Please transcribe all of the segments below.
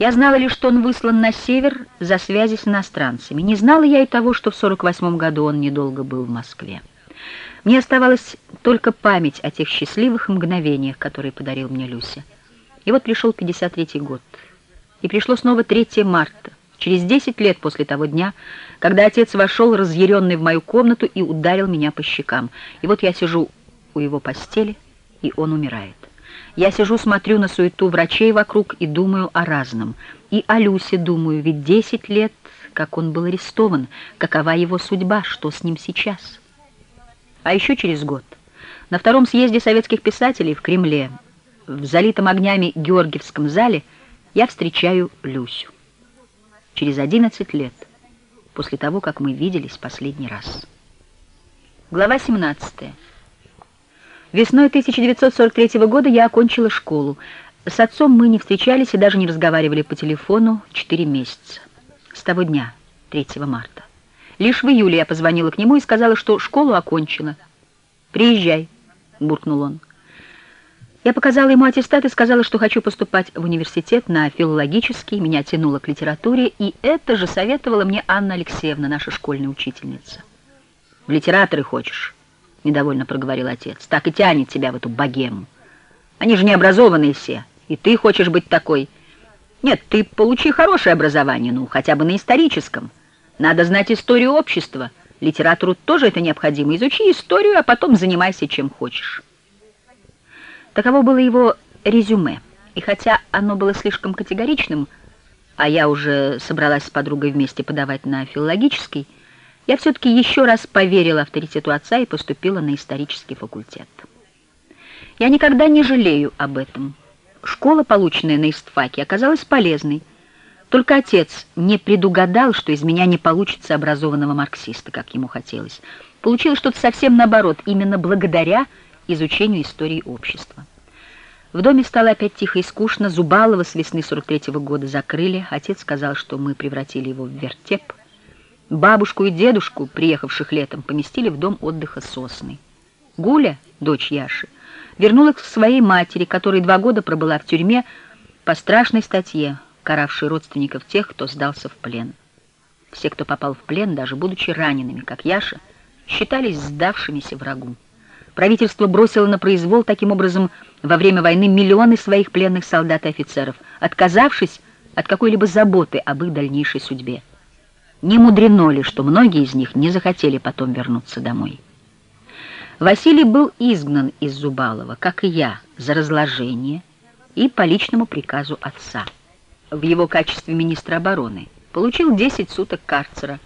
Я знала лишь, что он выслан на север за связи с иностранцами. Не знала я и того, что в 48 году он недолго был в Москве. Мне оставалась только память о тех счастливых мгновениях, которые подарил мне Люся. И вот пришел 53-й год. И пришло снова 3 марта, через 10 лет после того дня, когда отец вошел разъяренный в мою комнату и ударил меня по щекам. И вот я сижу у его постели, и он умирает. Я сижу, смотрю на суету врачей вокруг и думаю о разном. И о Люсе думаю, ведь 10 лет, как он был арестован, какова его судьба, что с ним сейчас. А еще через год, на 2-м съезде советских писателей в Кремле, в залитом огнями Георгиевском зале, я встречаю Люсю. Через 11 лет после того, как мы виделись последний раз. Глава 17. Весной 1943 года я окончила школу. С отцом мы не встречались и даже не разговаривали по телефону 4 месяца. С того дня, 3 марта. Лишь в июле я позвонила к нему и сказала, что школу окончила. «Приезжай», — буркнул он. Я показала ему аттестат и сказала, что хочу поступать в университет на филологический, меня тянуло к литературе, и это же советовала мне Анна Алексеевна, наша школьная учительница. «В литераторы хочешь?» — недовольно проговорил отец. «Так и тянет тебя в эту богему. Они же необразованные все, и ты хочешь быть такой. Нет, ты получи хорошее образование, ну, хотя бы на историческом. Надо знать историю общества. Литературу тоже это необходимо. Изучи историю, а потом занимайся чем хочешь». Таково было его резюме, и хотя оно было слишком категоричным, а я уже собралась с подругой вместе подавать на филологический, я все-таки еще раз поверила авторитету отца и поступила на исторический факультет. Я никогда не жалею об этом. Школа, полученная на истфаке, оказалась полезной. Только отец не предугадал, что из меня не получится образованного марксиста, как ему хотелось. Получилось что-то совсем наоборот, именно благодаря изучению истории общества. В доме стало опять тихо и скучно. Зубалова с весны 43-го года закрыли. Отец сказал, что мы превратили его в вертеп. Бабушку и дедушку, приехавших летом, поместили в дом отдыха «Сосны». Гуля, дочь Яши, вернулась к своей матери, которая 2 года пробыла в тюрьме по страшной статье, каравшей родственников тех, кто сдался в плен. Все, кто попал в плен, даже будучи ранеными, как Яша, считались сдавшимися врагу. Правительство бросило на произвол таким образом во время войны миллионы своих пленных солдат и офицеров, отказавшись от какой-либо заботы об их дальнейшей судьбе. Не мудрено ли, что многие из них не захотели потом вернуться домой. Василий был изгнан из Зубалова, как и я, за разложение и по личному приказу отца. В его качестве министра обороны получил 10 суток карцера.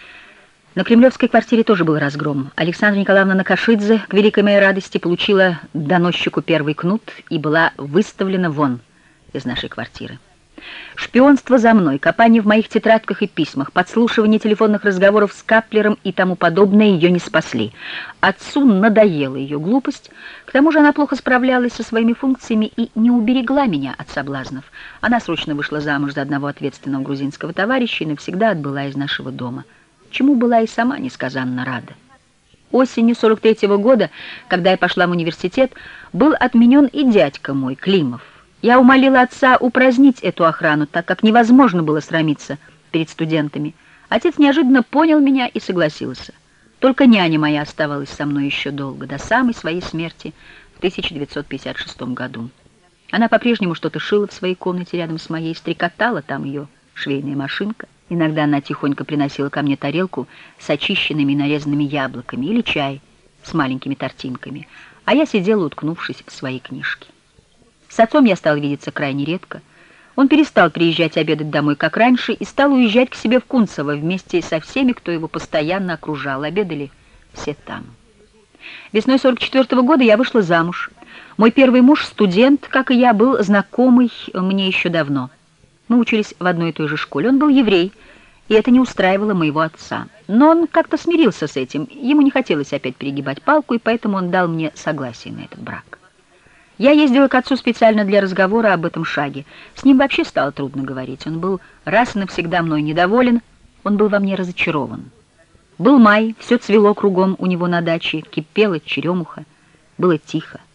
На кремлевской квартире тоже был разгром. Александра Николаевна Накашидзе, к великой моей радости, получила доносчику первый кнут и была выставлена вон из нашей квартиры. Шпионство за мной, копание в моих тетрадках и письмах, подслушивание телефонных разговоров с Каплером и тому подобное ее не спасли. Отцу надоела ее глупость, к тому же она плохо справлялась со своими функциями и не уберегла меня от соблазнов. Она срочно вышла замуж за одного ответственного грузинского товарища и навсегда отбыла из нашего дома, чему была и сама несказанно рада. Осенью 43-го года, когда я пошла в университет, был отменен и дядька мой, Климов. Я умолила отца упразднить эту охрану, так как невозможно было срамиться перед студентами. Отец неожиданно понял меня и согласился. Только няня моя оставалась со мной еще долго, до самой своей смерти в 1956 году. Она по-прежнему что-то шила в своей комнате рядом с моей, стрекотала там ее швейная машинка. Иногда она тихонько приносила ко мне тарелку с очищенными и нарезанными яблоками или чай с маленькими тортинками, а я сидела, уткнувшись в свои книжки. С отцом я стала видеться крайне редко. Он перестал приезжать обедать домой, как раньше, и стал уезжать к себе в Кунцево вместе со всеми, кто его постоянно окружал. Обедали все там. Весной 44-го года я вышла замуж. Мой первый муж, студент, как и я, был знакомый мне еще давно. Мы учились в одной и той же школе. Он был еврей, и это не устраивало моего отца. Но он как-то смирился с этим. Ему не хотелось опять перегибать палку, и поэтому он дал мне согласие на этот брак. Я ездила к отцу специально для разговора об этом шаге. С ним вообще стало трудно говорить. Он был раз и навсегда мной недоволен, он был во мне разочарован. Был май, все цвело кругом у него на даче, кипела черемуха, было тихо.